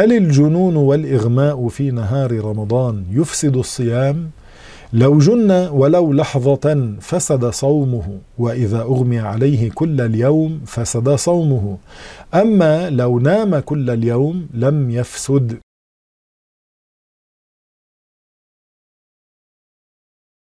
هل الجنون والإغماء في نهار رمضان يفسد الصيام؟ لو جن ولو لحظة فسد صومه، وإذا أغمي عليه كل اليوم فسد صومه. أما لو نام كل اليوم لم يفسد،